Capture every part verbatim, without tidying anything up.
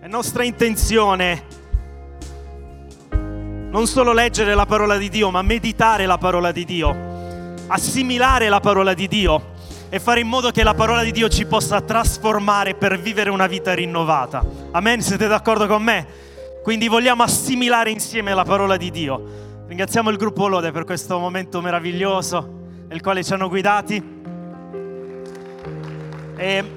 È nostra intenzione non solo leggere la parola di Dio, ma meditare la parola di Dio, assimilare la parola di Dio e fare in modo che la parola di Dio ci possa trasformare per vivere una vita rinnovata. Amen? Siete d'accordo con me? Quindi vogliamo assimilare insieme la parola di Dio. Ringraziamo il gruppo Lode per questo momento meraviglioso nel quale ci hanno guidati. E,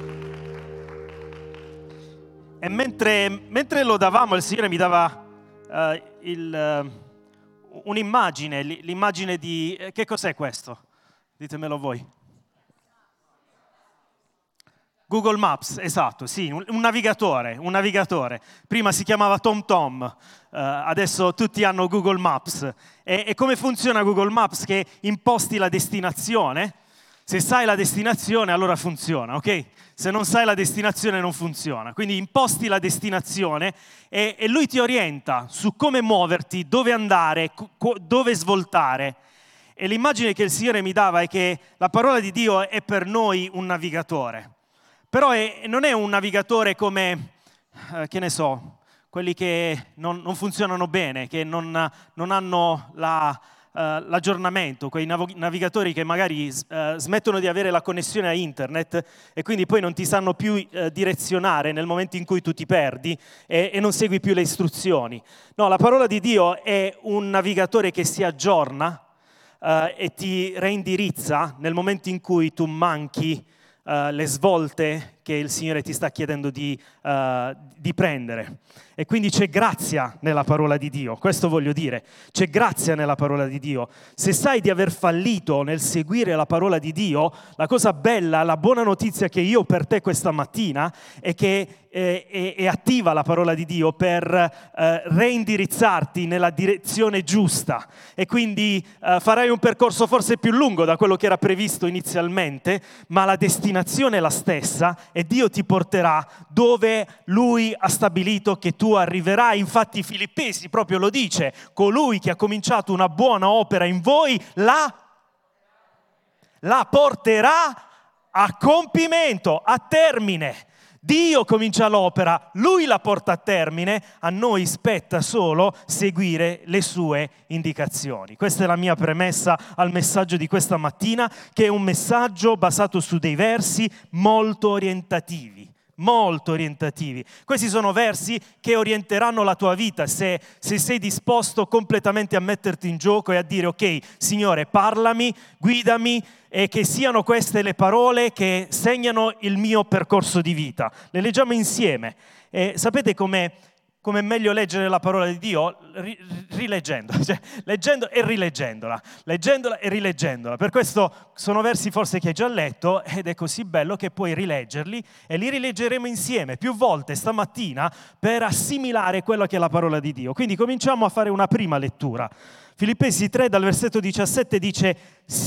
e mentre, mentre lodavamo, il Signore mi dava uh, il, uh, un'immagine, l'immagine di... Che cos'è questo? Ditemelo voi. Google Maps, esatto, sì, un, un navigatore, un navigatore. Prima si chiamava TomTom, uh, adesso tutti hanno Google Maps. E, e come funziona Google Maps? Che imposti la destinazione, se sai la destinazione allora funziona, ok? Se non sai la destinazione non funziona. Quindi imposti la destinazione e, e lui ti orienta su come muoverti, dove andare, co- dove svoltare. E l'immagine che il Signore mi dava è che la parola di Dio è per noi un navigatore. Però è, non è un navigatore come, eh, che ne so, quelli che non, non funzionano bene, che non, non hanno la, eh, l'aggiornamento, quei nav- navigatori che magari eh, smettono di avere la connessione a internet e quindi poi non ti sanno più eh, direzionare nel momento in cui tu ti perdi e, e non segui più le istruzioni. No, la parola di Dio è un navigatore che si aggiorna eh, e ti reindirizza nel momento in cui tu manchi Uh, le svolte che il Signore ti sta chiedendo di, uh, di prendere. E quindi c'è grazia nella parola di Dio, questo voglio dire, c'è grazia nella parola di Dio. Se sai di aver fallito nel seguire la parola di Dio, la cosa bella, la buona notizia che io ho per te questa mattina è che è, è, è attiva la parola di Dio per eh, reindirizzarti nella direzione giusta e quindi eh, farai un percorso forse più lungo da quello che era previsto inizialmente, ma la destinazione è la stessa e Dio ti porterà dove Lui ha stabilito che tu arriverai. Infatti Filippesi proprio lo dice: colui che ha cominciato una buona opera in voi la, la porterà a compimento, a termine. Dio comincia l'opera, Lui la porta a termine, a noi spetta solo seguire le sue indicazioni. Questa è la mia premessa al messaggio di questa mattina, che è un messaggio basato su dei versi molto orientativi. Molto orientativi. Questi sono versi che orienteranno la tua vita se, se sei disposto completamente a metterti in gioco e a dire: ok, Signore, parlami, guidami, e che siano queste le parole che segnano il mio percorso di vita. Le leggiamo insieme. E sapete com'è? Come è meglio leggere la parola di Dio? Rileggendola, cioè leggendo e rileggendola, leggendola e rileggendola. Per questo sono versi forse che hai già letto ed è così bello che puoi rileggerli e li rileggeremo insieme più volte stamattina per assimilare quello che è la parola di Dio. Quindi cominciamo a fare una prima lettura. Filippesi tre dal versetto diciassette dice: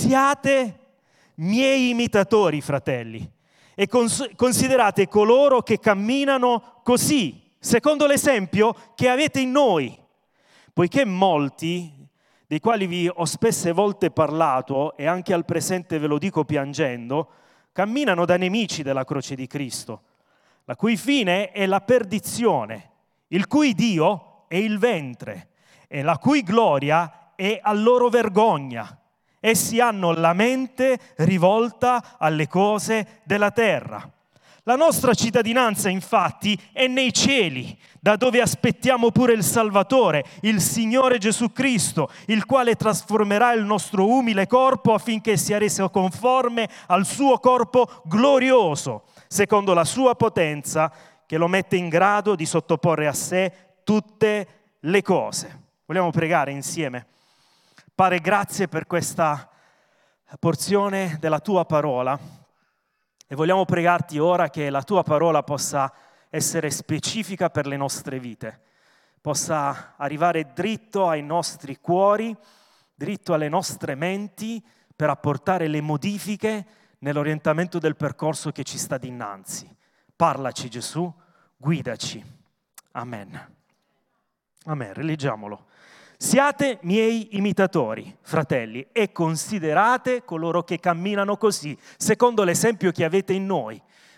siate miei imitatori, fratelli, e cons- considerate coloro che camminano così, secondo l'esempio che avete in noi, poiché molti, dei quali vi ho spesse volte parlato, e anche al presente ve lo dico piangendo, camminano da nemici della croce di Cristo, la cui fine è la perdizione, il cui Dio è il ventre, e la cui gloria è a loro vergogna. Essi hanno la mente rivolta alle cose della terra. La nostra cittadinanza, infatti, è nei cieli, da dove aspettiamo pure il Salvatore, il Signore Gesù Cristo, il quale trasformerà il nostro umile corpo affinché sia reso conforme al suo corpo glorioso, secondo la sua potenza, che lo mette in grado di sottoporre a sé tutte le cose. Vogliamo pregare insieme? Padre, grazie per questa porzione della tua parola e vogliamo pregarti ora che la tua parola possa essere specifica per le nostre vite, possa arrivare dritto ai nostri cuori, dritto alle nostre menti per apportare le modifiche nell'orientamento del percorso che ci sta dinanzi. Parlaci, Gesù, guidaci. Amen. Amen, rileggiamolo. Siate miei imitatori, fratelli, e considerate coloro che camminano così, secondo l'esempio che avete in noi,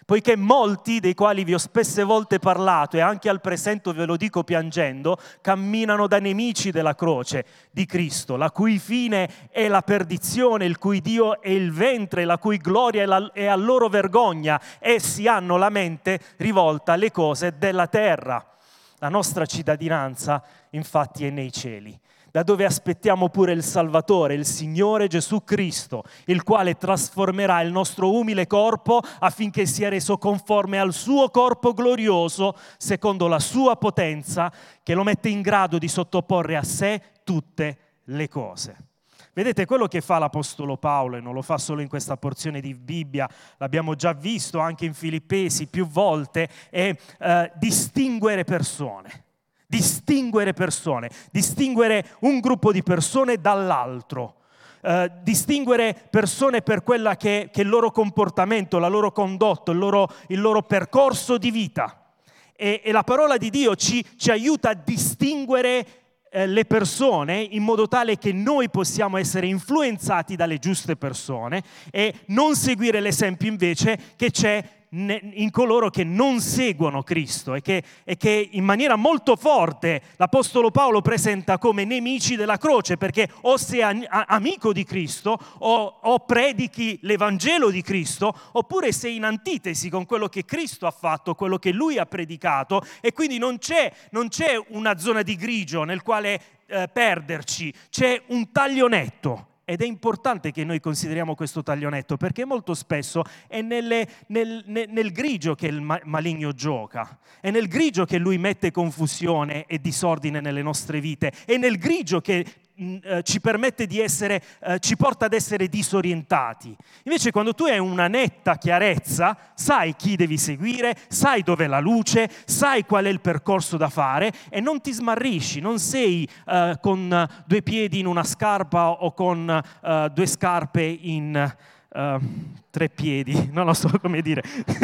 poiché molti, dei quali vi ho spesse volte parlato e anche al presente ve lo dico piangendo, camminano da nemici della croce di Cristo, la cui fine è la perdizione, il cui Dio è il ventre, la cui gloria è, la, è a loro vergogna. Essi hanno la mente rivolta alle cose della terra. La nostra cittadinanza, infatti, è nei cieli, da dove aspettiamo pure il Salvatore, il Signore Gesù Cristo, il quale trasformerà il nostro umile corpo affinché sia reso conforme al suo corpo glorioso, secondo la sua potenza, che lo mette in grado di sottoporre a sé tutte le cose. Vedete, quello che fa l'Apostolo Paolo, e non lo fa solo in questa porzione di Bibbia, l'abbiamo già visto anche in Filippesi più volte, è eh, distinguere persone. Distinguere persone, distinguere un gruppo di persone dall'altro, eh, distinguere persone per quella che, che è il loro comportamento, la loro condotta, il loro, il loro percorso di vita. E, e la parola di Dio ci, ci aiuta a distinguere eh, le persone in modo tale che noi possiamo essere influenzati dalle giuste persone e non seguire l'esempio invece che c'è in coloro che non seguono Cristo e che, e che in maniera molto forte l'Apostolo Paolo presenta come nemici della croce, perché o sei amico di Cristo o, o predichi l'Evangelo di Cristo, oppure sei in antitesi con quello che Cristo ha fatto, quello che Lui ha predicato, e quindi non c'è, non c'è una zona di grigio nel quale eh, perderci, c'è un taglio netto. Ed è importante che noi consideriamo questo taglionetto, perché molto spesso è nelle, nel, nel, nel grigio che il maligno gioca, è nel grigio che lui mette confusione e disordine nelle nostre vite, è nel grigio che mh, ci permette di essere, eh, ci porta ad essere disorientati. Invece quando tu hai una netta chiarezza, sai chi devi seguire, sai dov'è la luce, sai qual è il percorso da fare e non ti smarrisci, non sei eh, con due piedi in una scarpa o con Uh, due scarpe in uh, tre piedi, non lo so come dire.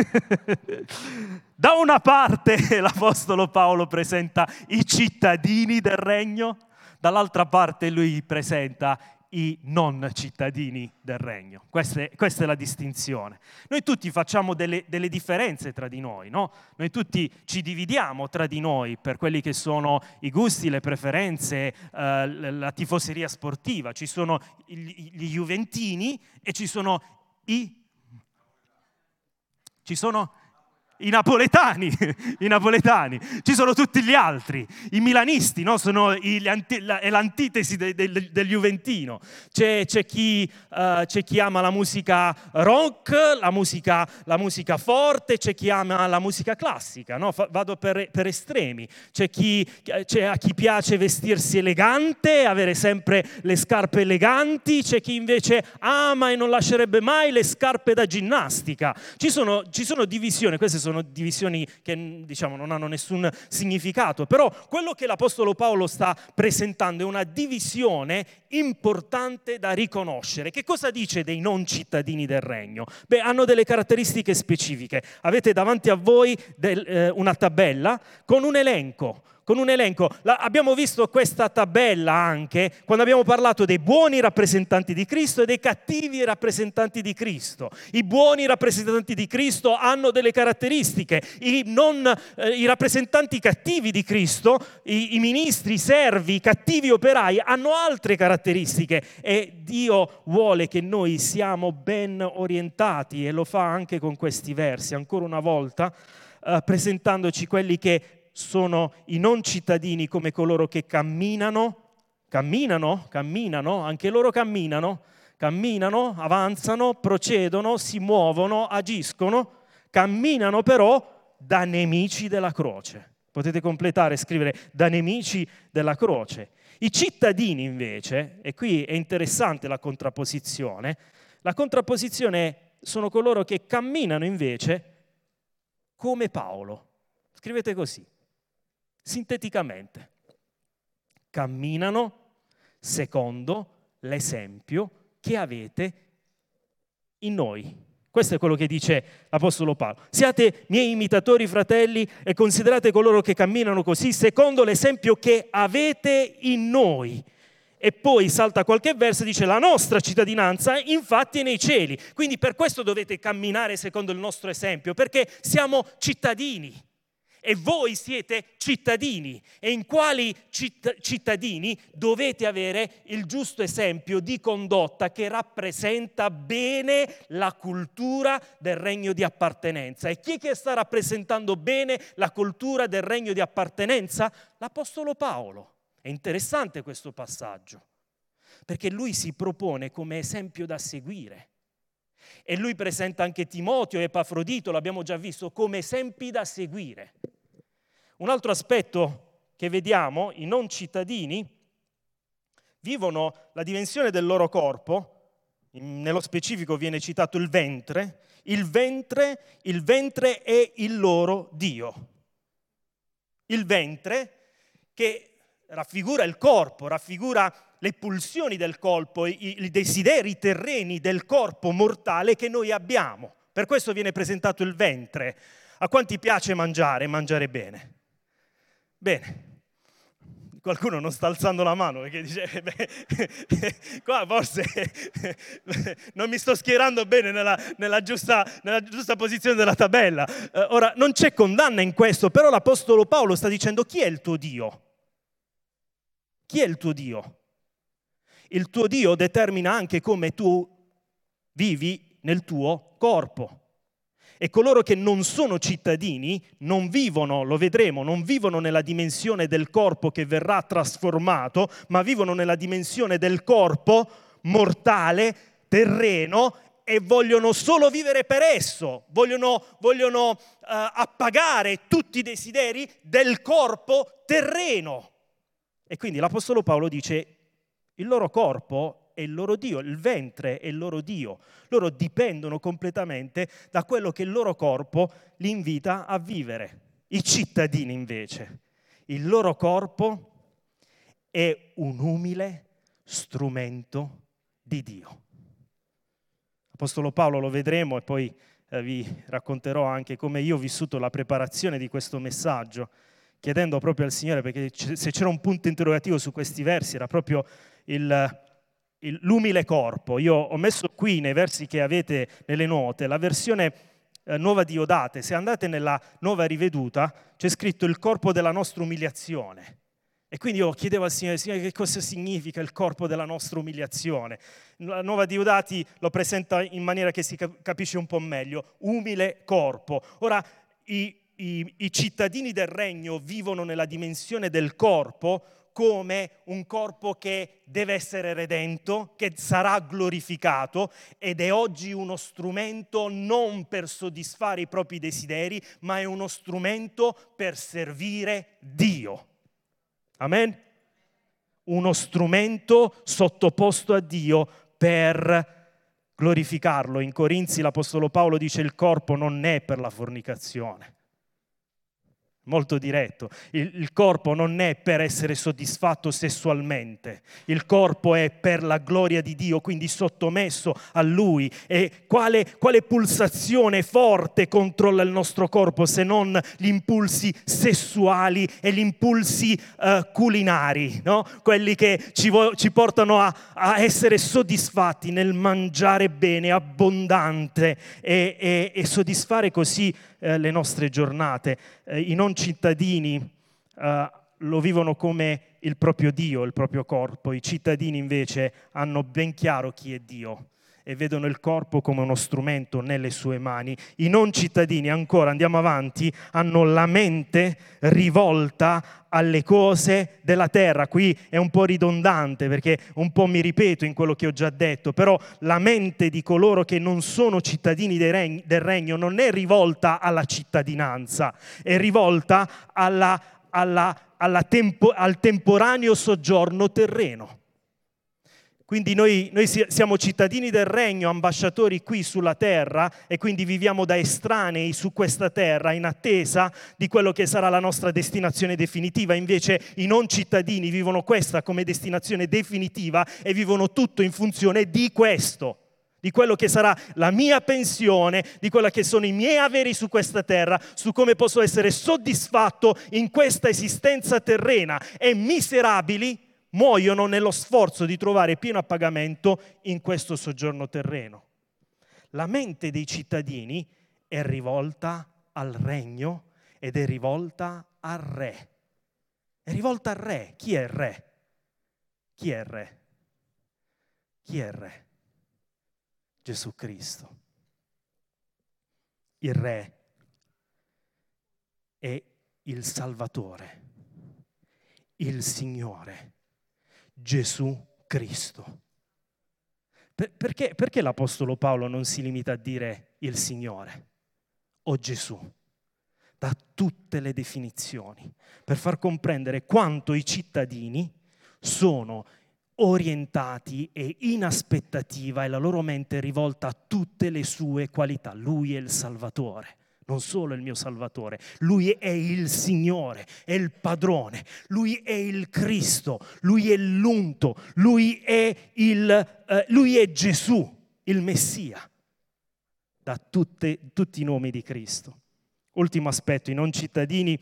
Da una parte l'Apostolo Paolo presenta i cittadini del regno, dall'altra parte lui presenta i non cittadini del regno. Questa è, questa è la distinzione. Noi tutti facciamo delle, delle differenze tra di noi, no? Noi tutti ci dividiamo tra di noi per quelli che sono i gusti, le preferenze, eh, la tifoseria sportiva. Ci sono gli, gli juventini e ci sono i... Ci sono... I napoletani, i napoletani, ci sono tutti gli altri, i milanisti, no? Sono i, anti, la, è l'antitesi de, de, de, del juventino. C'è, c'è, chi, uh, c'è chi ama la musica rock, la musica, la musica forte, c'è chi ama la musica classica, no? Fa, vado per, per estremi. C'è, chi, c'è a chi piace vestirsi elegante, avere sempre le scarpe eleganti, c'è chi invece ama e non lascerebbe mai le scarpe da ginnastica. Ci sono, ci sono divisioni, queste sono divisioni che diciamo non hanno nessun significato, però quello che l'Apostolo Paolo sta presentando è una divisione importante da riconoscere. Che cosa dice dei non cittadini del regno? Beh, hanno delle caratteristiche specifiche. Avete davanti a voi del, eh, una tabella con un elenco. Con un elenco. La, abbiamo visto questa tabella anche quando abbiamo parlato dei buoni rappresentanti di Cristo e dei cattivi rappresentanti di Cristo. I buoni rappresentanti di Cristo hanno delle caratteristiche, i, non, eh, i rappresentanti cattivi di Cristo, i, i ministri, i servi, i cattivi operai hanno altre caratteristiche e Dio vuole che noi siamo ben orientati e lo fa anche con questi versi, ancora una volta eh, presentandoci quelli che sono i non cittadini come coloro che camminano, camminano, camminano, anche loro camminano, camminano, avanzano, procedono, si muovono, agiscono, camminano però da nemici della croce. Potete completare e scrivere da nemici della croce. I cittadini invece, e qui è interessante la contrapposizione, la contrapposizione sono coloro che camminano invece come Paolo. Scrivete così. Sinteticamente, camminano secondo l'esempio che avete in noi. Questo è quello che dice l'Apostolo Paolo. Siate miei imitatori, fratelli, e considerate coloro che camminano così secondo l'esempio che avete in noi. E poi salta qualche verso e dice la nostra cittadinanza infatti è nei cieli. Quindi per questo dovete camminare secondo il nostro esempio, perché siamo cittadini. E voi siete cittadini. E in quali citt- cittadini dovete avere il giusto esempio di condotta che rappresenta bene la cultura del regno di appartenenza. E chi è che sta rappresentando bene la cultura del regno di appartenenza? L'Apostolo Paolo. È interessante questo passaggio, perché lui si propone come esempio da seguire. E lui presenta anche Timoteo e Epafrodito, l'abbiamo già visto, come esempi da seguire. Un altro aspetto che vediamo, i non cittadini vivono la dimensione del loro corpo, nello specifico viene citato il ventre, il ventre, il ventre è il loro Dio. Il ventre che raffigura il corpo, raffigura le pulsioni del corpo, i, i desideri terreni del corpo mortale che noi abbiamo. Per questo viene presentato il ventre. A quanti piace mangiare, mangiare bene? Bene. Qualcuno non sta alzando la mano perché dice, beh, qua forse non mi sto schierando bene nella, nella, giusta, nella giusta posizione della tabella. Eh, ora, non c'è condanna in questo, però l'Apostolo Paolo sta dicendo chi è il tuo Dio? Chi è il tuo Dio? Il tuo Dio determina anche come tu vivi nel tuo corpo. E coloro che non sono cittadini non vivono, lo vedremo, non vivono nella dimensione del corpo che verrà trasformato, ma vivono nella dimensione del corpo mortale, terreno, e vogliono solo vivere per esso, vogliono, vogliono uh, appagare tutti i desideri del corpo terreno. E quindi l'Apostolo Paolo dice il loro corpo è il loro Dio, il ventre è il loro Dio. Loro dipendono completamente da quello che il loro corpo li invita a vivere. I cittadini invece, il loro corpo è un umile strumento di Dio. Apostolo Paolo lo vedremo e poi eh, vi racconterò anche come io ho vissuto la preparazione di questo messaggio, chiedendo proprio al Signore, perché se c'era un punto interrogativo su questi versi era proprio il, il, l'umile corpo. Io ho messo qui nei versi che avete nelle note la versione eh, nuova di Diodate. Se andate nella nuova riveduta c'è scritto il corpo della nostra umiliazione. E quindi io chiedevo al Signore, Signore, che cosa significa il corpo della nostra umiliazione? La nuova Diodati lo presenta in maniera che si capisce un po' meglio. Umile corpo. Ora, i I, I cittadini del regno vivono nella dimensione del corpo come un corpo che deve essere redento, che sarà glorificato ed è oggi uno strumento non per soddisfare i propri desideri, ma è uno strumento per servire Dio. Amen? Uno strumento sottoposto a Dio per glorificarlo. In Corinzi l'Apostolo Paolo dice il corpo non è per la fornicazione. Molto diretto. Il, il corpo non è per essere soddisfatto sessualmente, il corpo è per la gloria di Dio, quindi sottomesso a Lui. E quale, quale pulsazione forte controlla il nostro corpo se non gli impulsi sessuali e gli impulsi uh, culinari, no? Quelli che ci, vo- ci portano a, a essere soddisfatti nel mangiare bene, abbondante e, e, e soddisfare così eh, le nostre giornate. Eh, I non cittadini eh, lo vivono come il proprio Dio, il proprio corpo. I cittadini invece hanno ben chiaro chi è Dio e vedono il corpo come uno strumento nelle sue mani. I non cittadini, ancora, andiamo avanti, hanno la mente rivolta alle cose della terra. Qui è un po' ridondante perché un po' mi ripeto in quello che ho già detto, però la mente di coloro che non sono cittadini del regno, del regno non è rivolta alla cittadinanza, è rivolta alla, alla, alla tempo, al temporaneo soggiorno terreno. Quindi noi, noi siamo cittadini del regno, ambasciatori qui sulla terra e quindi viviamo da estranei su questa terra in attesa di quello che sarà la nostra destinazione definitiva. Invece i non cittadini vivono questa come destinazione definitiva e vivono tutto in funzione di questo, di quello che sarà la mia pensione, di quello che sono i miei averi su questa terra, su come posso essere soddisfatto in questa esistenza terrena. E miserabili muoiono nello sforzo di trovare pieno appagamento in questo soggiorno terreno. La mente dei cittadini è rivolta al regno ed è rivolta al re. È rivolta al re. Chi è il re? Chi è il re? Chi è il re? Gesù Cristo. Il re è il Salvatore, il Signore, Gesù Cristo. Per, perché, perché l'Apostolo Paolo non si limita a dire il Signore o Gesù? Da tutte le definizioni, per far comprendere quanto i cittadini sono orientati e in aspettativa e la loro mente è rivolta a tutte le sue qualità. Lui è il Salvatore, non solo il mio Salvatore, Lui è il Signore, è il Padrone, Lui è il Cristo, Lui è l'unto, Lui è, il, eh, Lui è Gesù, il Messia, da tutte, tutti i nomi di Cristo. Ultimo aspetto, i non cittadini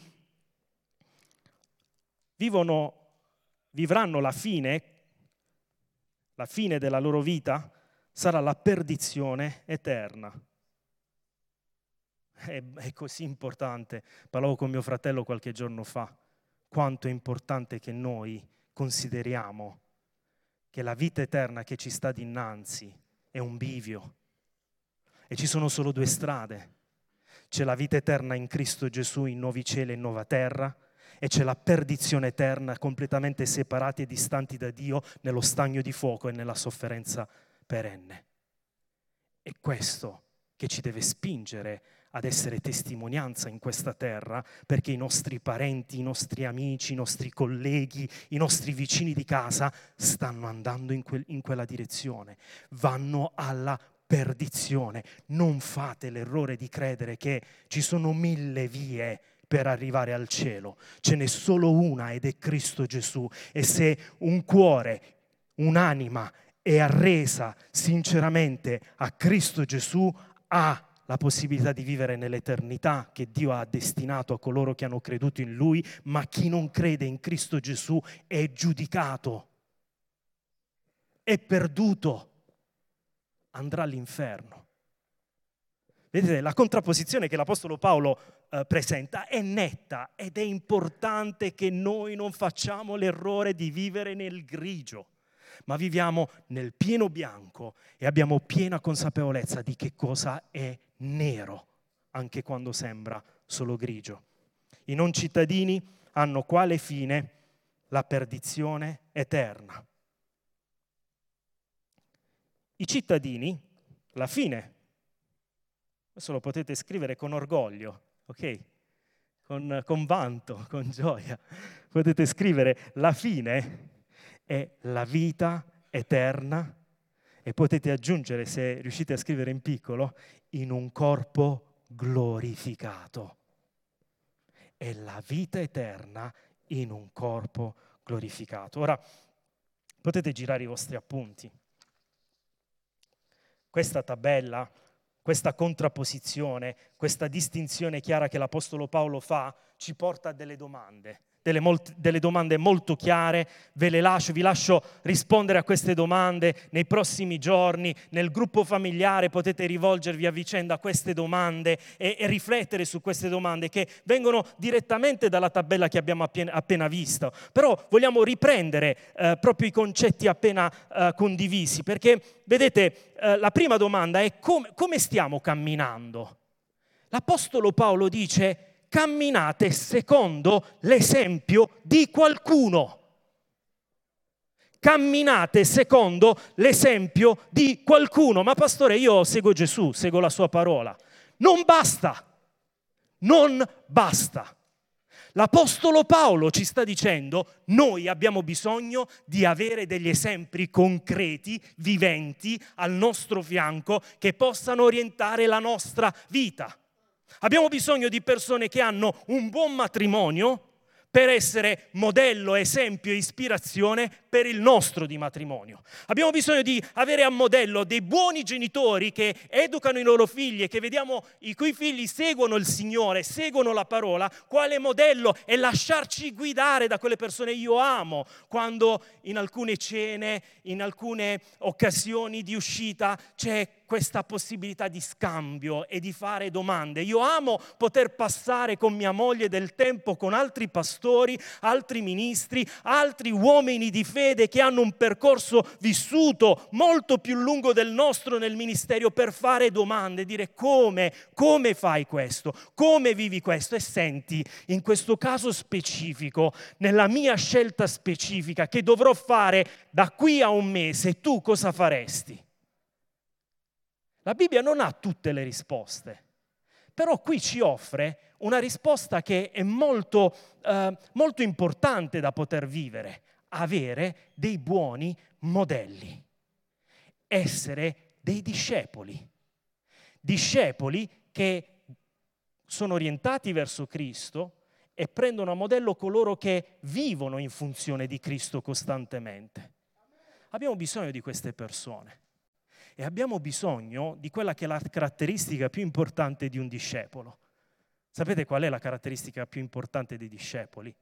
vivono, vivranno la fine, la fine della loro vita sarà la perdizione eterna. È, è così importante. Parlavo con mio fratello qualche giorno fa, quanto è importante che noi consideriamo che la vita eterna che ci sta dinanzi è un bivio e ci sono solo due strade. C'è la vita eterna in Cristo Gesù in nuovi cieli e nuova terra e c'è la perdizione eterna completamente separati e distanti da Dio nello stagno di fuoco e nella sofferenza perenne. È questo che ci deve spingere ad essere testimonianza in questa terra, perché i nostri parenti, i nostri amici, i nostri colleghi, i nostri vicini di casa stanno andando in, quel, in quella direzione, vanno alla perdizione. Non fate l'errore di credere che ci sono mille vie per arrivare al cielo. Ce n'è solo una ed è Cristo Gesù. E se un cuore, un'anima è arresa sinceramente a Cristo Gesù, ha la possibilità di vivere nell'eternità che Dio ha destinato a coloro che hanno creduto in Lui, ma chi non crede in Cristo Gesù è giudicato, è perduto, andrà all'inferno. Vedete, la contrapposizione che l'Apostolo Paolo eh, presenta è netta ed è importante che noi non facciamo l'errore di vivere nel grigio, ma viviamo nel pieno bianco e abbiamo piena consapevolezza di che cosa è nero, anche quando sembra solo grigio. I non cittadini hanno quale fine? La perdizione eterna. I cittadini, la fine, questo lo potete scrivere con orgoglio, ok? Con, con vanto, con gioia. Potete scrivere la fine è la vita eterna e potete aggiungere, se riuscite a scrivere in piccolo, in un corpo glorificato. È la vita eterna in un corpo glorificato. Ora, potete girare i vostri appunti. Questa tabella, questa contrapposizione, questa distinzione chiara che l'Apostolo Paolo fa, ci porta a delle domande. Delle, molt- delle domande molto chiare, ve le lascio, vi lascio rispondere a queste domande nei prossimi giorni, nel gruppo familiare potete rivolgervi a vicenda a queste domande e, e riflettere su queste domande che vengono direttamente dalla tabella che abbiamo appena, appena visto, però vogliamo riprendere eh, proprio i concetti appena eh, condivisi, perché vedete, eh, la prima domanda è com- come stiamo camminando? L'Apostolo Paolo dice: camminate secondo l'esempio di qualcuno. Camminate secondo l'esempio di qualcuno. Ma pastore, io seguo Gesù, seguo la sua parola. Non basta. Non basta. L'Apostolo Paolo ci sta dicendo: noi abbiamo bisogno di avere degli esempi concreti, viventi, al nostro fianco, che possano orientare la nostra vita. Abbiamo bisogno di persone che hanno un buon matrimonio per essere modello, esempio e ispirazione per il nostro di matrimonio. Abbiamo bisogno di avere a modello dei buoni genitori che educano i loro figli e che vediamo i cui figli seguono il Signore, seguono la parola, quale modello, e lasciarci guidare da quelle persone. Io amo quando in alcune cene, in alcune occasioni di uscita c'è questa possibilità di scambio e di fare domande. Io amo poter passare con mia moglie del tempo con altri pastori, altri ministri, altri uomini di fede che hanno un percorso vissuto molto più lungo del nostro nel ministero, per fare domande, dire come, come fai questo, come vivi questo. E senti, in questo caso specifico, nella mia scelta specifica che dovrò fare da qui a un mese, tu cosa faresti? La Bibbia non ha tutte le risposte, però qui ci offre una risposta che è molto, eh, molto importante da poter vivere: avere dei buoni modelli, essere dei discepoli, discepoli che sono orientati verso Cristo e prendono a modello coloro che vivono in funzione di Cristo costantemente. Abbiamo bisogno di queste persone. E abbiamo bisogno di quella che è la caratteristica più importante di un discepolo. Sapete qual è la caratteristica più importante dei discepoli?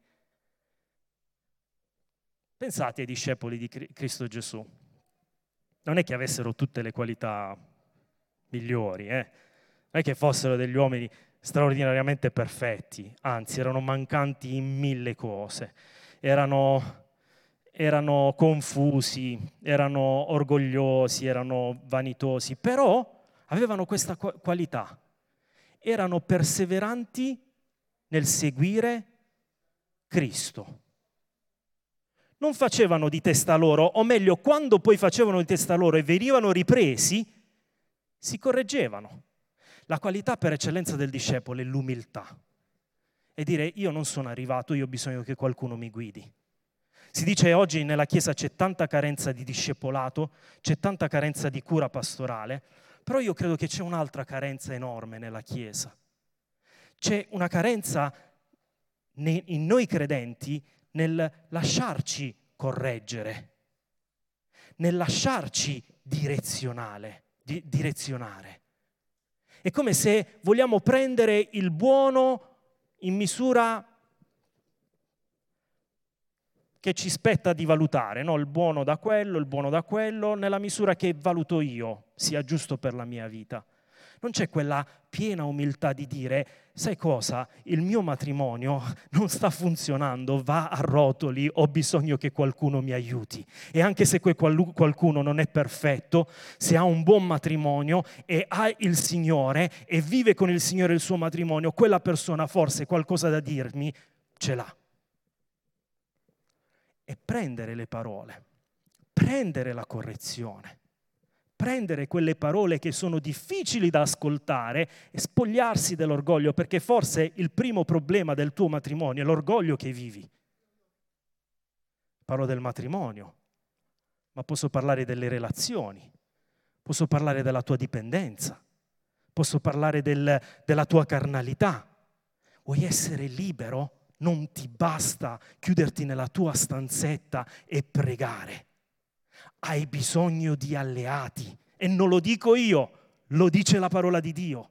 Pensate ai discepoli di Cristo Gesù. Non è che avessero tutte le qualità migliori, eh? Non è che fossero degli uomini straordinariamente perfetti, anzi erano mancanti in mille cose. Erano... erano confusi, erano orgogliosi, erano vanitosi, però avevano questa qualità: erano perseveranti nel seguire Cristo. Non facevano di testa loro, o meglio, quando poi facevano di testa loro e venivano ripresi, si correggevano. La qualità per eccellenza del discepolo è l'umiltà. E dire: io non sono arrivato, io ho bisogno che qualcuno mi guidi. Si dice oggi nella Chiesa c'è tanta carenza di discepolato, c'è tanta carenza di cura pastorale, però io credo che c'è un'altra carenza enorme nella Chiesa. C'è una carenza in noi credenti nel lasciarci correggere, nel lasciarci direzionale, di, direzionare. È come se vogliamo prendere il buono in misura che ci spetta di valutare, no? Il buono da quello, il buono da quello, nella misura che valuto io sia giusto per la mia vita. Non c'è quella piena umiltà di dire: sai cosa, il mio matrimonio non sta funzionando, va a rotoli, ho bisogno che qualcuno mi aiuti. E anche se quel qualcuno non è perfetto, se ha un buon matrimonio e ha il Signore e vive con il Signore il suo matrimonio, quella persona forse qualcosa da dirmi ce l'ha. E prendere le parole, prendere la correzione, prendere quelle parole che sono difficili da ascoltare e spogliarsi dell'orgoglio, perché forse il primo problema del tuo matrimonio è l'orgoglio che vivi. Parlo del matrimonio, ma posso parlare delle relazioni, posso parlare della tua dipendenza, posso parlare del, della tua carnalità. Vuoi essere libero? Non ti basta chiuderti nella tua stanzetta e pregare. Hai bisogno di alleati. E non lo dico io, lo dice la parola di Dio.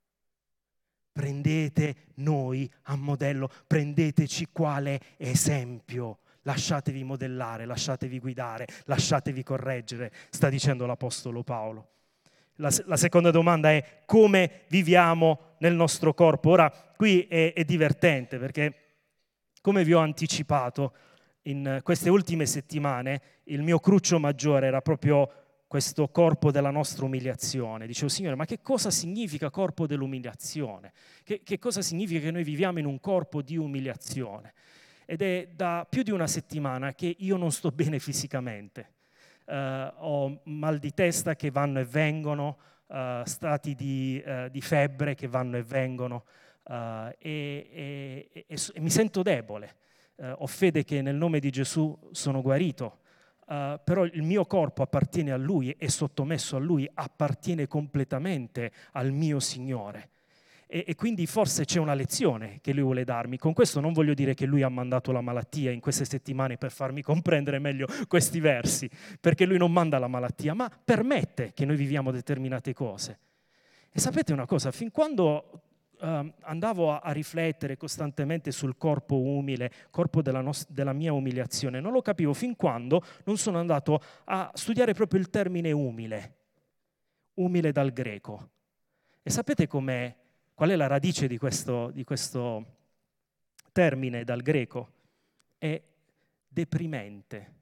Prendete noi a modello, prendeteci quale esempio. Lasciatevi modellare, lasciatevi guidare, lasciatevi correggere, sta dicendo l'Apostolo Paolo. La, la seconda domanda è: come viviamo nel nostro corpo? Ora, qui è, è divertente perché, come vi ho anticipato, in queste ultime settimane il mio cruccio maggiore era proprio questo corpo della nostra umiliazione. Dicevo: Signore, ma che cosa significa corpo dell'umiliazione? Che, che cosa significa che noi viviamo in un corpo di umiliazione? Ed è da più di una settimana che io non sto bene fisicamente. Uh, ho mal di testa che vanno e vengono, uh, stati di, uh, di febbre che vanno e vengono. Uh, e, e, e, e mi sento debole, uh, ho fede che nel nome di Gesù sono guarito, uh, però il mio corpo appartiene a Lui, è sottomesso a Lui, appartiene completamente al mio Signore. E, e quindi forse c'è una lezione che lui vuole darmi. Con questo non voglio dire che lui ha mandato la malattia in queste settimane per farmi comprendere meglio questi versi, perché lui non manda la malattia, ma permette che noi viviamo determinate cose. E sapete una cosa, fin quando uh, andavo a, a riflettere costantemente sul corpo umile, corpo della, nos- della mia umiliazione, non lo capivo fin quando non sono andato a studiare proprio il termine umile, umile dal greco. E sapete com'è, qual è la radice di questo, di questo termine dal greco? È deprimente.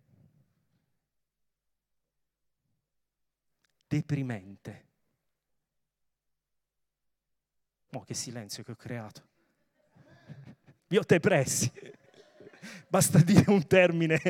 Deprimente. Oh, che silenzio che ho creato. Vi ho depressi. Basta dire un termine.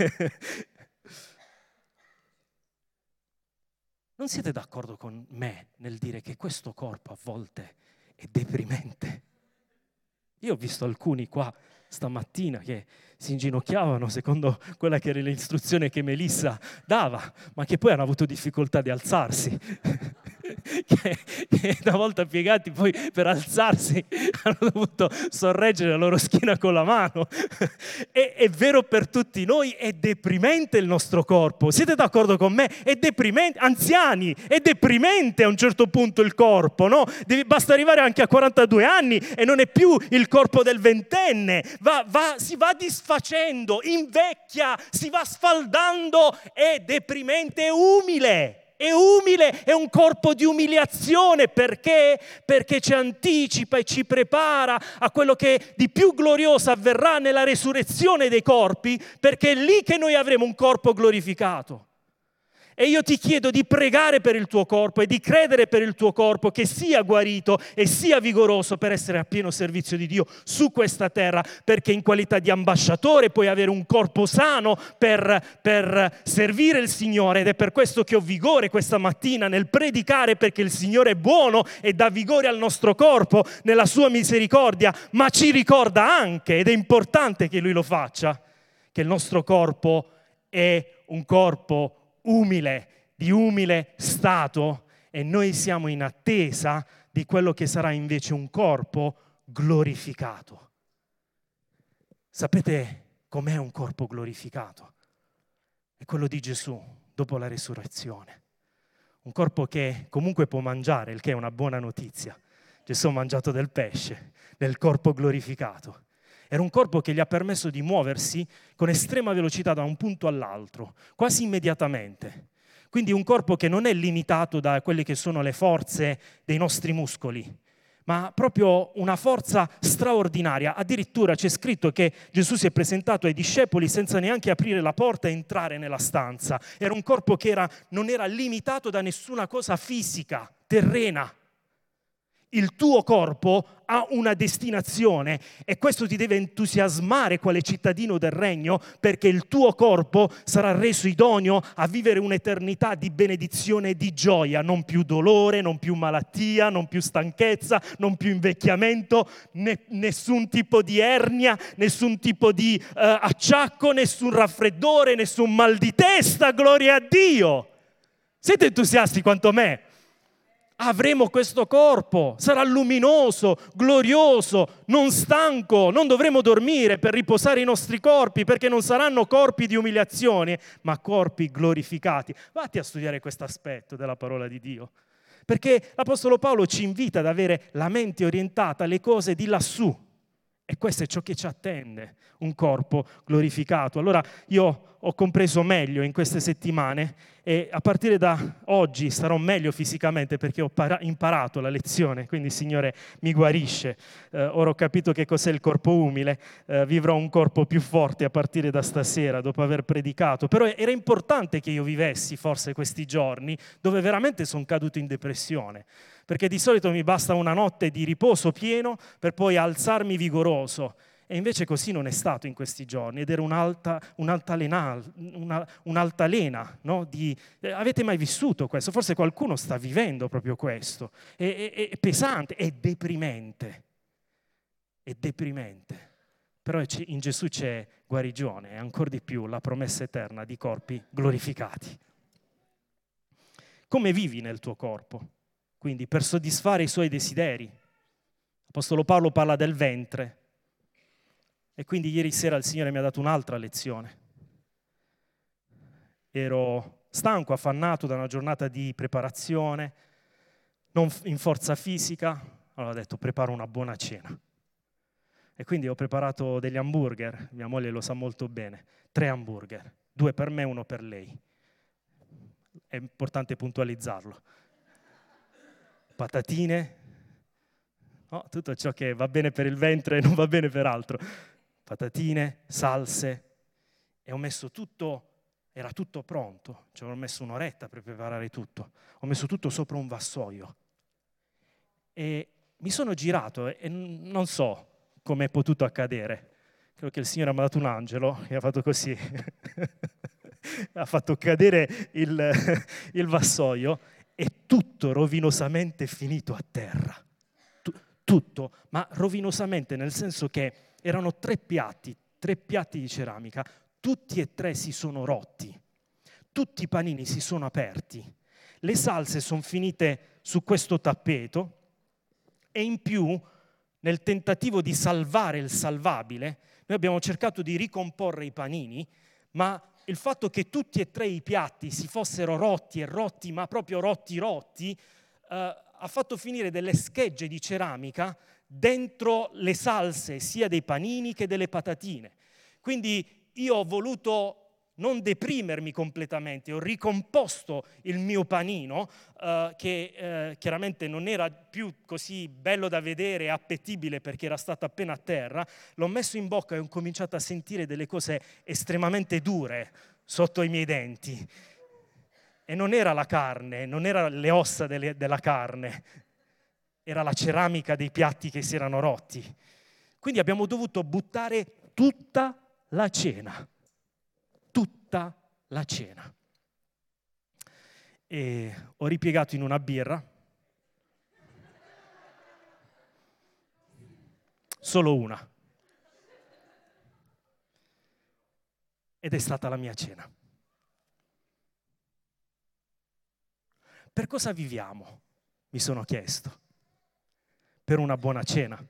Non siete d'accordo con me nel dire che questo corpo a volte è deprimente? Io ho visto alcuni qua stamattina che si inginocchiavano secondo quella che era l'istruzione che Melissa dava, ma che poi hanno avuto difficoltà di alzarsi. che, che una volta piegati poi per alzarsi hanno dovuto sorreggere la loro schiena con la mano. E, è vero per tutti noi, è deprimente il nostro corpo. Siete d'accordo con me? È deprimente, anziani, è deprimente a un certo punto il corpo, no? Devi, basta arrivare anche a quarantadue anni e non è più il corpo del ventenne, va, va, si va disfacendo, invecchia, si va sfaldando, è deprimente, è umile. È umile, è un corpo di umiliazione. Perché? Perché ci anticipa e ci prepara a quello che di più glorioso avverrà nella resurrezione dei corpi, perché è lì che noi avremo un corpo glorificato. E io ti chiedo di pregare per il tuo corpo e di credere per il tuo corpo che sia guarito e sia vigoroso per essere a pieno servizio di Dio su questa terra, perché in qualità di ambasciatore puoi avere un corpo sano per, per servire il Signore. Ed è per questo che ho vigore questa mattina nel predicare, perché il Signore è buono e dà vigore al nostro corpo nella sua misericordia, ma ci ricorda anche, ed è importante che Lui lo faccia, che il nostro corpo è un corpo umile, di umile stato, e noi siamo in attesa di quello che sarà invece un corpo glorificato. Sapete com'è un corpo glorificato? È quello di Gesù dopo la resurrezione. Un corpo che comunque può mangiare, il che è una buona notizia. Gesù ha mangiato del pesce nel corpo glorificato. Era un corpo che gli ha permesso di muoversi con estrema velocità da un punto all'altro, quasi immediatamente. Quindi un corpo che non è limitato da quelle che sono le forze dei nostri muscoli, ma proprio una forza straordinaria. Addirittura c'è scritto che Gesù si è presentato ai discepoli senza neanche aprire la porta e entrare nella stanza. Era un corpo che era, non era limitato da nessuna cosa fisica, terrena. Il tuo corpo ha una destinazione e questo ti deve entusiasmare quale cittadino del regno, perché il tuo corpo sarà reso idoneo a vivere un'eternità di benedizione e di gioia, non più dolore, non più malattia, non più stanchezza, non più invecchiamento, ne, nessun tipo di ernia, nessun tipo di uh, acciacco, nessun raffreddore, nessun mal di testa, gloria a Dio. Siete entusiasti quanto me? Avremo questo corpo, sarà luminoso, glorioso, non stanco, non dovremo dormire per riposare i nostri corpi, perché non saranno corpi di umiliazione, ma corpi glorificati. Vatti a studiare questo aspetto della parola di Dio, perché l'Apostolo Paolo ci invita ad avere la mente orientata alle cose di lassù, e questo è ciò che ci attende, un corpo glorificato. Allora io ho compreso meglio in queste settimane e a partire da oggi sarò meglio fisicamente, perché ho para- imparato la lezione, quindi il Signore mi guarisce. Eh, ora ho capito che cos'è il corpo umile, eh, vivrò un corpo più forte a partire da stasera dopo aver predicato. Però era importante che io vivessi forse questi giorni dove veramente sono caduto in depressione, perché di solito mi basta una notte di riposo pieno per poi alzarmi vigoroso. E invece così non è stato in questi giorni, ed era un'alta, un'altalena, una, un'altalena, no? Di, eh, avete mai vissuto questo? Forse qualcuno sta vivendo proprio questo. È, è, è pesante, è deprimente. È deprimente. Però in Gesù c'è guarigione e ancora di più la promessa eterna di corpi glorificati. Come vivi nel tuo corpo? Quindi per soddisfare i suoi desideri. L'Apostolo Paolo parla del ventre e quindi ieri sera il Signore mi ha dato un'altra lezione. Ero stanco, affannato da una giornata di preparazione, non in forza fisica, allora ho detto preparo una buona cena. E quindi ho preparato degli hamburger, mia moglie lo sa molto bene, tre hamburger, due per me e uno per lei. È importante puntualizzarlo. Patatine, no, tutto ciò che va bene per il ventre e non va bene per altro. Patatine, salse, e ho messo tutto, era tutto pronto, ci ho messo un'oretta per preparare tutto. Ho messo tutto sopra un vassoio e mi sono girato e non so come è potuto accadere. Credo che il Signore mi ha dato un angelo e ha fatto così. Ha fatto cadere il, il vassoio e tutto rovinosamente finito a terra. T- tutto, ma rovinosamente nel senso che erano tre piatti, tre piatti di ceramica, tutti e tre si sono rotti, tutti i panini si sono aperti, le salse sono finite su questo tappeto e in più, nel tentativo di salvare il salvabile, noi abbiamo cercato di ricomporre i panini, ma il fatto che tutti e tre i piatti si fossero rotti e rotti, ma proprio rotti rotti, eh, ha fatto finire delle schegge di ceramica dentro le salse sia dei panini che delle patatine. Quindi io ho voluto non deprimermi completamente, ho ricomposto il mio panino, eh, che eh, chiaramente non era più così bello da vedere e appetibile perché era stato appena a terra, l'ho messo in bocca e ho cominciato a sentire delle cose estremamente dure sotto i miei denti. E non era la carne, non erano le ossa delle, della carne, era la ceramica dei piatti che si erano rotti. Quindi abbiamo dovuto buttare tutta la cena. Tutta la cena. E ho ripiegato in una birra, solo una, ed è stata la mia cena. Per cosa viviamo? Mi sono chiesto. Per una buona cena.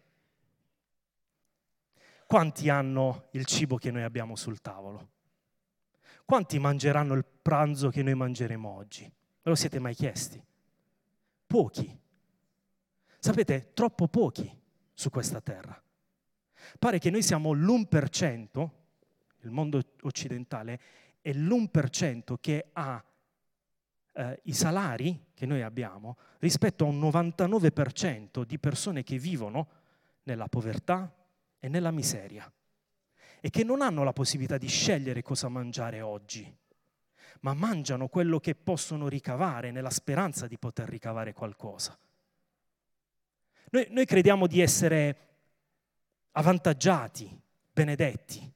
Quanti hanno il cibo che noi abbiamo sul tavolo? Quanti mangeranno il pranzo che noi mangeremo oggi? Ve lo siete mai chiesti? Pochi. Sapete, troppo pochi su questa terra. Pare che noi siamo l'uno per cento, il mondo occidentale, è l'uno per cento che ha eh, i salari che noi abbiamo rispetto a un novantanove per cento di persone che vivono nella povertà e nella miseria e che non hanno la possibilità di scegliere cosa mangiare oggi, ma mangiano quello che possono ricavare nella speranza di poter ricavare qualcosa. Noi, noi crediamo di essere avvantaggiati, benedetti,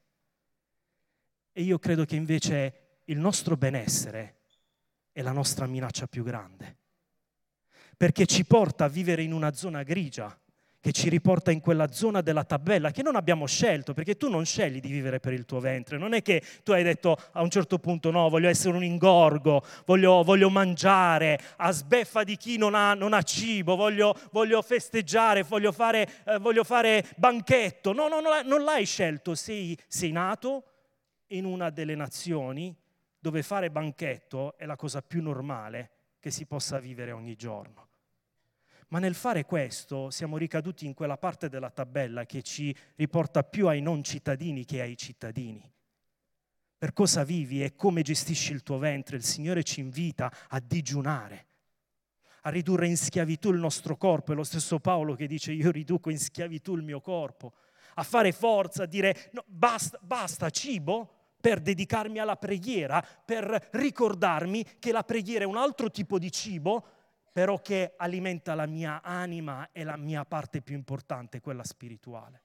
e io credo che invece il nostro benessere è la nostra minaccia più grande, perché ci porta a vivere in una zona grigia, che ci riporta in quella zona della tabella che non abbiamo scelto, perché tu non scegli di vivere per il tuo ventre, non è che tu hai detto a un certo punto no, voglio essere un ingorgo, voglio, voglio mangiare a sbeffa di chi non ha, non ha cibo, voglio, voglio festeggiare, voglio fare, eh, voglio fare banchetto. No, no, no, non l'hai scelto, sei, sei nato in una delle nazioni dove fare banchetto è la cosa più normale che si possa vivere ogni giorno. Ma nel fare questo siamo ricaduti in quella parte della tabella che ci riporta più ai non cittadini che ai cittadini. Per cosa vivi e come gestisci il tuo ventre? Il Signore ci invita a digiunare, a ridurre in schiavitù il nostro corpo. È lo stesso Paolo che dice io riduco in schiavitù il mio corpo. A fare forza, a dire no, basta, basta cibo per dedicarmi alla preghiera, per ricordarmi che la preghiera è un altro tipo di cibo, però che alimenta la mia anima e la mia parte più importante, quella spirituale.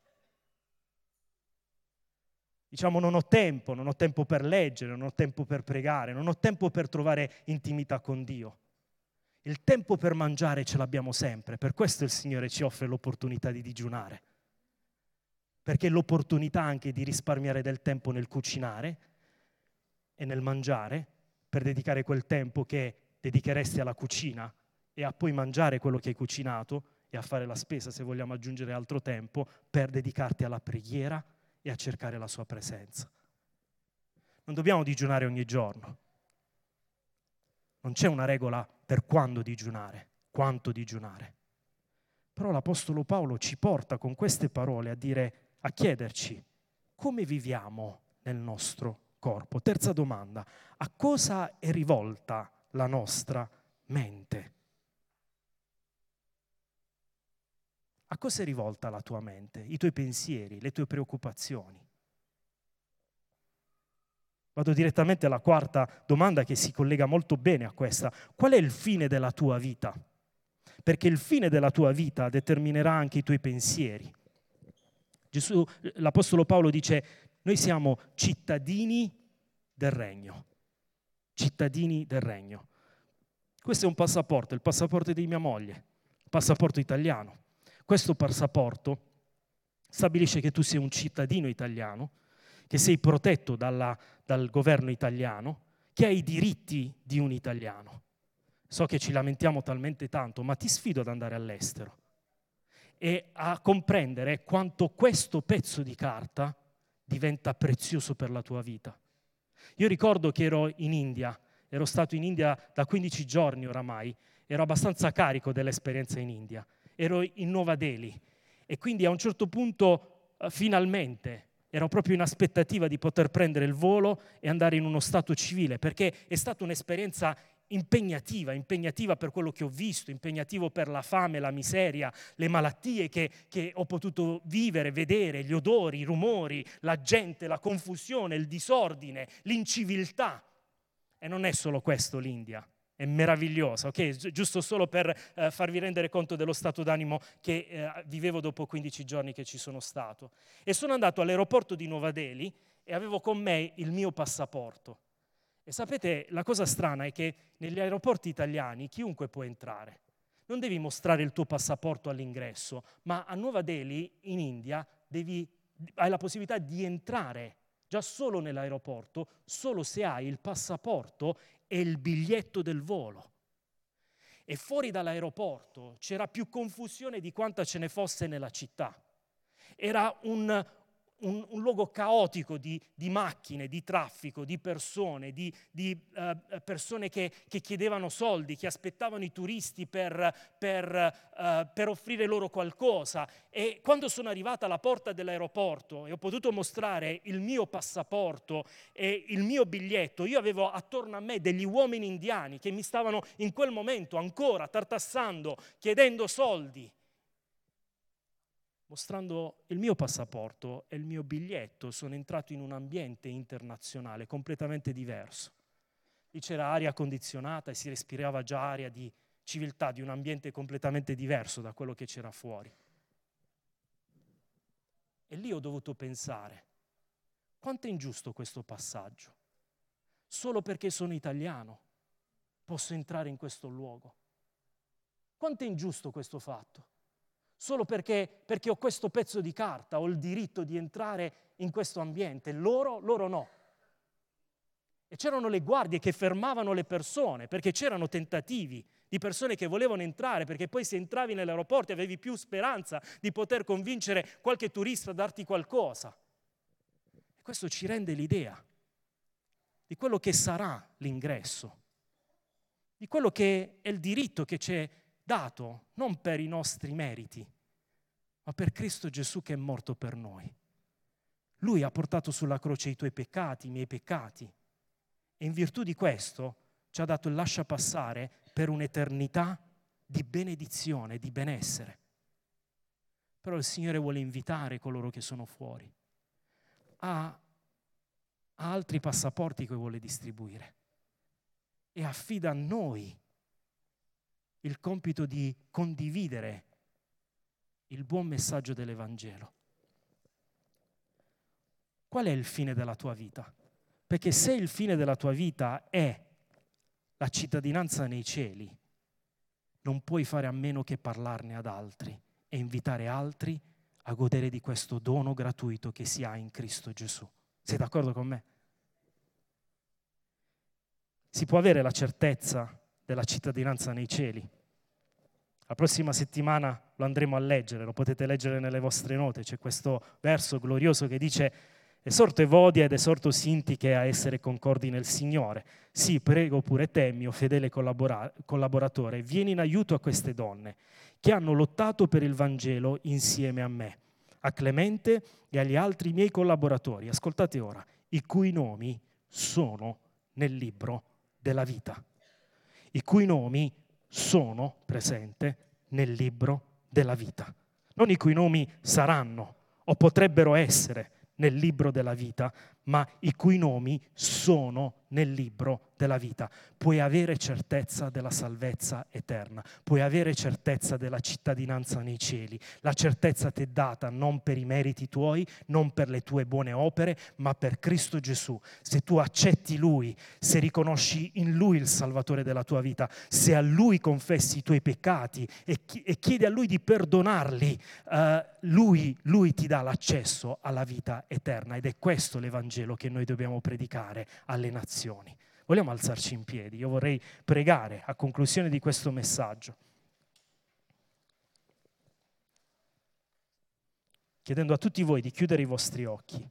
Diciamo non ho tempo, non ho tempo per leggere, non ho tempo per pregare, non ho tempo per trovare intimità con Dio. Il tempo per mangiare ce l'abbiamo sempre, per questo il Signore ci offre l'opportunità di digiunare. Perché l'opportunità anche di risparmiare del tempo nel cucinare e nel mangiare, per dedicare quel tempo che dedicheresti alla cucina, e a poi mangiare quello che hai cucinato e a fare la spesa, se vogliamo aggiungere altro tempo, per dedicarti alla preghiera e a cercare la sua presenza. Non dobbiamo digiunare ogni giorno. Non c'è una regola per quando digiunare, quanto digiunare. Però l'Apostolo Paolo ci porta con queste parole a dire, a chiederci come viviamo nel nostro corpo. Terza domanda, a cosa è rivolta la nostra mente? A cosa è rivolta la tua mente, i tuoi pensieri, le tue preoccupazioni? Vado direttamente alla quarta domanda che si collega molto bene a questa. Qual è il fine della tua vita? Perché il fine della tua vita determinerà anche i tuoi pensieri. Gesù, l'Apostolo Paolo dice, noi siamo cittadini del regno. Cittadini del regno. Questo è un passaporto, il passaporto di mia moglie, il passaporto italiano. Questo passaporto stabilisce che tu sei un cittadino italiano, che sei protetto dalla, dal governo italiano, che hai i diritti di un italiano. So che ci lamentiamo talmente tanto, ma ti sfido ad andare all'estero e a comprendere quanto questo pezzo di carta diventa prezioso per la tua vita. Io ricordo che ero in India, ero stato in India da quindici giorni oramai, ero abbastanza carico dell'esperienza in India, ero in Nuova Delhi e quindi a un certo punto eh, finalmente ero proprio in aspettativa di poter prendere il volo e andare in uno stato civile, perché è stata un'esperienza impegnativa, impegnativa per quello che ho visto, impegnativo per la fame, la miseria, le malattie che, che ho potuto vivere, vedere, gli odori, i rumori, la gente, la confusione, il disordine, l'inciviltà. E non è solo questo l'India, è meravigliosa, ok? Giusto solo per eh, farvi rendere conto dello stato d'animo che eh, vivevo dopo quindici giorni che ci sono stato. E sono andato all'aeroporto di Nuova Delhi e avevo con me il mio passaporto. E sapete, la cosa strana è che negli aeroporti italiani chiunque può entrare. Non devi mostrare il tuo passaporto all'ingresso, ma a Nuova Delhi, in India, devi, hai la possibilità di entrare già solo nell'aeroporto, solo se hai il passaporto e il biglietto del volo. E fuori dall'aeroporto c'era più confusione di quanta ce ne fosse nella città. Era un... Un, un luogo caotico di, di macchine, di traffico, di persone, di, di uh, persone che, che chiedevano soldi, che aspettavano i turisti per, per, uh, per offrire loro qualcosa. E quando sono arrivata alla porta dell'aeroporto e ho potuto mostrare il mio passaporto e il mio biglietto, io avevo attorno a me degli uomini indiani che mi stavano in quel momento ancora tartassando, chiedendo soldi. Mostrando il mio passaporto e il mio biglietto, sono entrato in un ambiente internazionale completamente diverso. Lì c'era aria condizionata e si respirava già aria di civiltà, di un ambiente completamente diverso da quello che c'era fuori. E lì ho dovuto pensare, quanto è ingiusto questo passaggio? Solo perché sono italiano posso entrare in questo luogo. Quanto è ingiusto questo fatto? Solo perché, perché ho questo pezzo di carta, ho il diritto di entrare in questo ambiente, loro, loro no. E c'erano le guardie che fermavano le persone, perché c'erano tentativi di persone che volevano entrare, perché poi se entravi nell'aeroporto avevi più speranza di poter convincere qualche turista a darti qualcosa. E questo ci rende l'idea di quello che sarà l'ingresso, di quello che è il diritto che c'è dato non per i nostri meriti, ma per Cristo Gesù che è morto per noi. Lui ha portato sulla croce i tuoi peccati, i miei peccati, e in virtù di questo ci ha dato il lascia passare per un'eternità di benedizione, di benessere. Però il Signore vuole invitare coloro che sono fuori. Ha, ha altri passaporti che vuole distribuire e affida a noi il compito di condividere il buon messaggio dell'Evangelo. Qual è il fine della tua vita? Perché se il fine della tua vita è la cittadinanza nei cieli, non puoi fare a meno che parlarne ad altri e invitare altri a godere di questo dono gratuito che si ha in Cristo Gesù. Sei d'accordo con me? Si può avere la certezza della cittadinanza nei cieli La prossima settimana lo andremo a leggere, lo potete leggere nelle vostre note, c'è questo verso glorioso che dice: esorto Evodia ed esorto Sintiche a essere concordi nel Signore. Sì, prego pure te, mio fedele collabora- collaboratore, vieni in aiuto a queste donne che hanno lottato per il Vangelo insieme a me, a Clemente e agli altri miei collaboratori. Ascoltate ora, i cui nomi sono nel libro della vita. I cui nomi sono presente nel libro della vita. Non i cui nomi saranno o potrebbero essere nel libro della vita, ma i cui nomi sono nel libro della vita. Puoi avere certezza della salvezza eterna, puoi avere certezza della cittadinanza nei cieli. La certezza ti è data non per i meriti tuoi, non per le tue buone opere, ma per Cristo Gesù. Se tu accetti Lui, se riconosci in Lui il Salvatore della tua vita, se a Lui confessi i tuoi peccati e, chi- e chiedi a Lui di perdonarli, uh, lui, lui ti dà l'accesso alla vita eterna, ed è questo l'Evangelo che noi dobbiamo predicare alle nazioni. Vogliamo alzarci in piedi? Io vorrei pregare a conclusione di questo messaggio, chiedendo a tutti voi di chiudere i vostri occhi.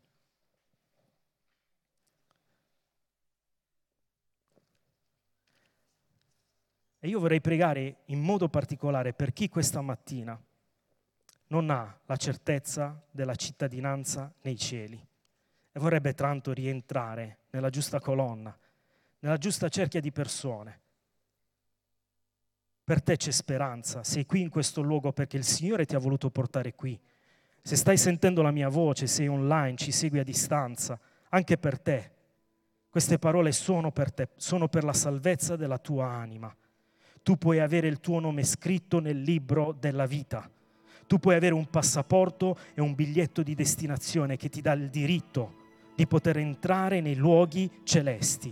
E io vorrei pregare in modo particolare per chi questa mattina non ha la certezza della cittadinanza nei cieli e vorrebbe tanto rientrare nella giusta colonna, nella giusta cerchia di persone. Per te c'è speranza, sei qui in questo luogo perché il Signore ti ha voluto portare qui. Se stai sentendo la mia voce, sei online, ci segui a distanza, anche per te queste parole sono per te, sono per la salvezza della tua anima. Tu puoi avere il tuo nome scritto nel libro della vita. Tu puoi avere un passaporto e un biglietto di destinazione che ti dà il diritto di poter entrare nei luoghi celesti.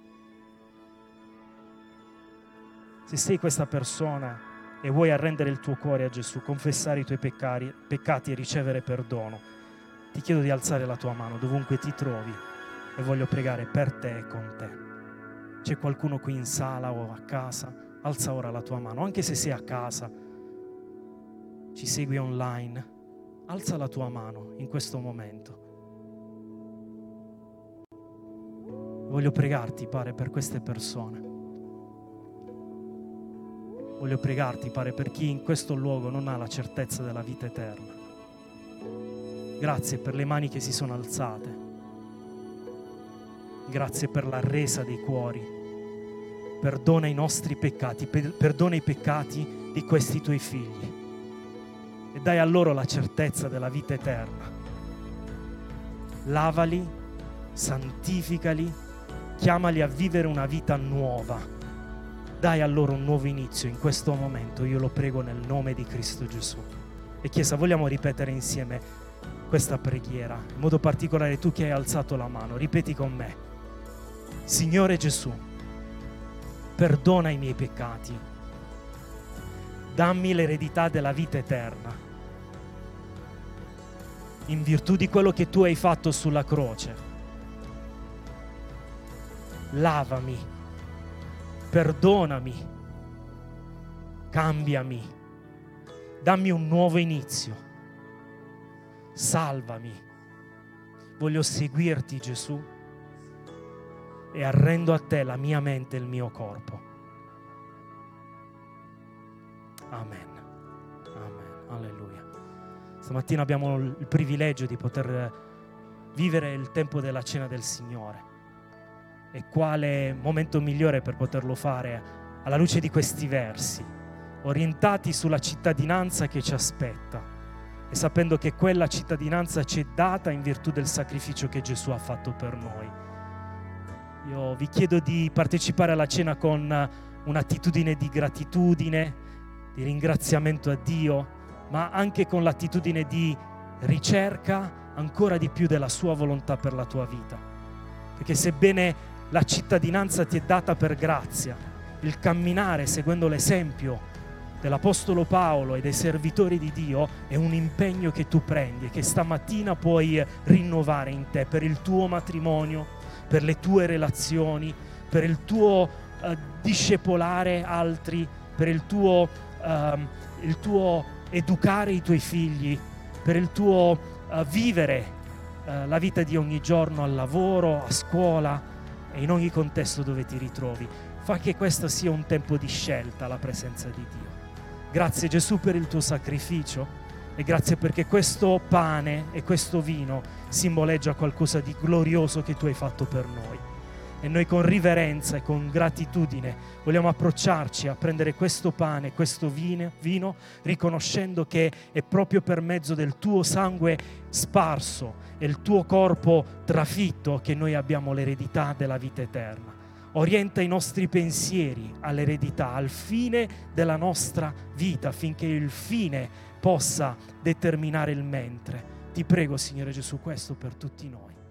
Se sei questa persona e vuoi arrendere il tuo cuore a Gesù, confessare i tuoi peccati, peccati e ricevere perdono, ti chiedo di alzare la tua mano dovunque ti trovi e voglio pregare per te e con te. C'è qualcuno qui in sala o a casa? Alza ora la tua mano, anche se sei a casa, ci segui online, alza la tua mano in questo momento. Voglio pregarti, Padre, per queste persone. Voglio pregarti, Padre, per chi in questo luogo non ha la certezza della vita eterna. Grazie per le mani che si sono alzate. Grazie per la resa dei cuori. Perdona i nostri peccati, perdona i peccati di questi tuoi figli e dai a loro la certezza della vita eterna. Lavali, santificali, chiamali a vivere una vita nuova. Dai a loro un nuovo inizio in questo momento, io lo prego nel nome di Cristo Gesù. E Chiesa, vogliamo ripetere insieme questa preghiera, in modo particolare tu che hai alzato la mano, ripeti con me. Signore Gesù, perdona i miei peccati, dammi l'eredità della vita eterna, in virtù di quello che tu hai fatto sulla croce. Lavami, perdonami, cambiami, dammi un nuovo inizio, salvami. Voglio seguirti, Gesù, e arrendo a te la mia mente e il mio corpo. Amen. Amen. Alleluia. Stamattina abbiamo il privilegio di poter vivere il tempo della cena del Signore. E quale momento migliore per poterlo fare alla luce di questi versi, orientati sulla cittadinanza che ci aspetta e sapendo che quella cittadinanza ci è data in virtù del sacrificio che Gesù ha fatto per noi. Io vi chiedo di partecipare alla cena con un'attitudine di gratitudine, di ringraziamento a Dio, ma anche con l'attitudine di ricerca ancora di più della sua volontà per la tua vita. Perché sebbene la cittadinanza ti è data per grazia, il camminare seguendo l'esempio dell'Apostolo Paolo e dei servitori di Dio è un impegno che tu prendi e che stamattina puoi rinnovare in te per il tuo matrimonio, per le tue relazioni, per il tuo uh, discepolare altri, per il tuo um, il tuo educare i tuoi figli, per il tuo uh, vivere uh, la vita di ogni giorno al lavoro, a scuola e in ogni contesto dove ti ritrovi. Fa che questo sia un tempo di scelta, la presenza di Dio. Grazie Gesù per il tuo sacrificio e grazie perché questo pane e questo vino simboleggia qualcosa di glorioso che tu hai fatto per noi. E noi con riverenza e con gratitudine vogliamo approcciarci a prendere questo pane, questo vino, vino, riconoscendo che è proprio per mezzo del tuo sangue sparso e il tuo corpo trafitto che noi abbiamo l'eredità della vita eterna. Orienta i nostri pensieri all'eredità, al fine della nostra vita, affinché il fine possa determinare il mentre. Ti prego, Signore Gesù, questo per tutti noi.